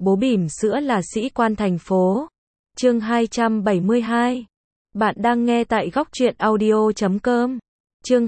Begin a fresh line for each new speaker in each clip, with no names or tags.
bố bỉm sữa là sĩ quan thành phố. Chương 272. Bạn đang nghe tại góc truyện audio.com. Chương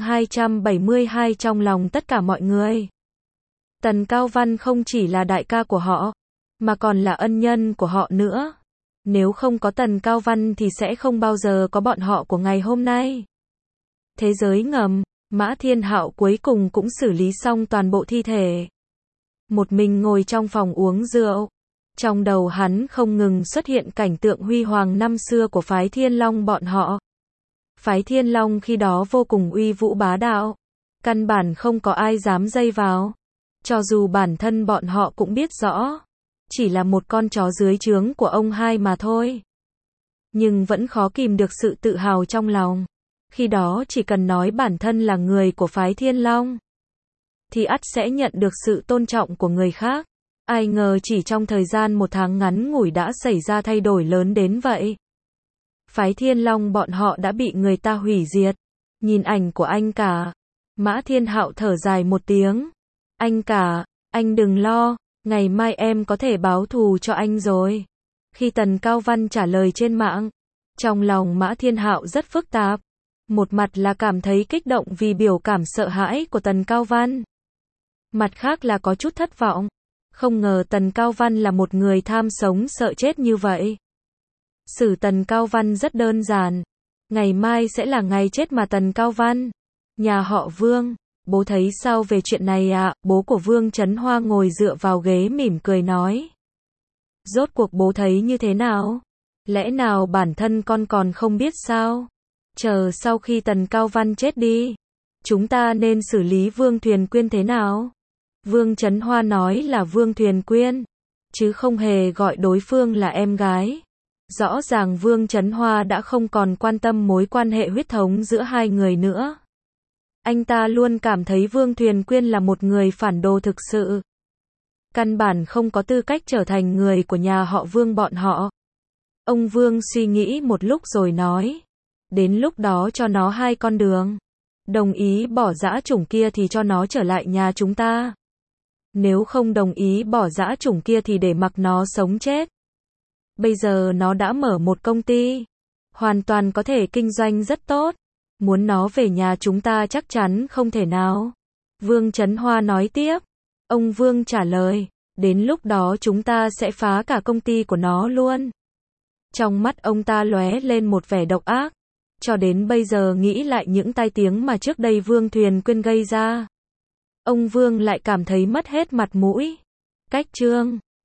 272 trong lòng tất cả mọi người. Tần Cao Văn không chỉ là đại ca của họ, mà còn là ân nhân của họ nữa. Nếu không có Tần Cao Văn thì sẽ không bao giờ có bọn họ của ngày hôm nay. Thế giới ngầm, Mã Thiên Hạo cuối cùng cũng xử lý xong toàn bộ thi thể. Một mình ngồi trong phòng uống rượu. Trong đầu hắn không ngừng xuất hiện cảnh tượng huy hoàng năm xưa của phái Thiên Long bọn họ. Phái Thiên Long khi đó vô cùng uy vũ bá đạo. Căn bản không có ai dám dây vào. Cho dù bản thân bọn họ cũng biết rõ. Chỉ là một con chó dưới trướng của ông hai mà thôi. Nhưng vẫn khó kìm được sự tự hào trong lòng. Khi đó chỉ cần nói bản thân là người của phái Thiên Long, thì ắt sẽ nhận được sự tôn trọng của người khác. Ai ngờ chỉ trong thời gian một tháng ngắn ngủi đã xảy ra thay đổi lớn đến vậy. Phái Thiên Long bọn họ đã bị người ta hủy diệt. Nhìn ảnh của anh cả, Mã Thiên Hạo thở dài một tiếng. Anh cả, anh đừng lo, ngày mai em có thể báo thù cho anh rồi. Khi Tần Cao Văn trả lời trên mạng, trong lòng Mã Thiên Hạo rất phức tạp. Một mặt là cảm thấy kích động vì biểu cảm sợ hãi của Tần Cao Văn. Mặt khác là có chút thất vọng. Không ngờ Tần Cao Văn là một người tham sống sợ chết như vậy. Xử Tần Cao Văn rất đơn giản. Ngày mai sẽ là ngày chết mà Tần Cao Văn. Nhà họ Vương, bố thấy sao về chuyện này ạ? Bố của Vương Chấn Hoa ngồi dựa vào ghế mỉm cười nói. Rốt cuộc bố thấy như thế nào? Lẽ nào bản thân con còn không biết sao? Chờ sau khi Tần Cao Văn chết đi, chúng ta nên xử lý Vương Thuyền Quyên thế nào? Vương Chấn Hoa nói là Vương Thuyền Quyên, chứ không hề gọi đối phương là em gái. Rõ ràng Vương Chấn Hoa đã không còn quan tâm mối quan hệ huyết thống giữa hai người nữa. Anh ta luôn cảm thấy Vương Thuyền Quyên là một người phản đồ thực sự. Căn bản không có tư cách trở thành người của nhà họ Vương bọn họ. Ông Vương suy nghĩ một lúc rồi nói. Đến lúc đó cho nó hai con đường. Đồng ý bỏ dã chủng kia thì cho nó trở lại nhà chúng ta. Nếu không đồng ý bỏ dã chủng kia thì để mặc nó sống chết. Bây giờ nó đã mở một công ty. Hoàn toàn có thể kinh doanh rất tốt. Muốn nó về nhà chúng ta chắc chắn không thể nào. Vương Chấn Hoa nói tiếp. Ông Vương trả lời. Đến lúc đó chúng ta sẽ phá cả công ty của nó luôn. Trong mắt ông ta lóe lên một vẻ độc ác. Cho đến bây giờ nghĩ lại những tai tiếng mà trước đây Vương Thuyền Quyên gây ra. Ông Vương lại cảm thấy mất hết mặt mũi. Cách chương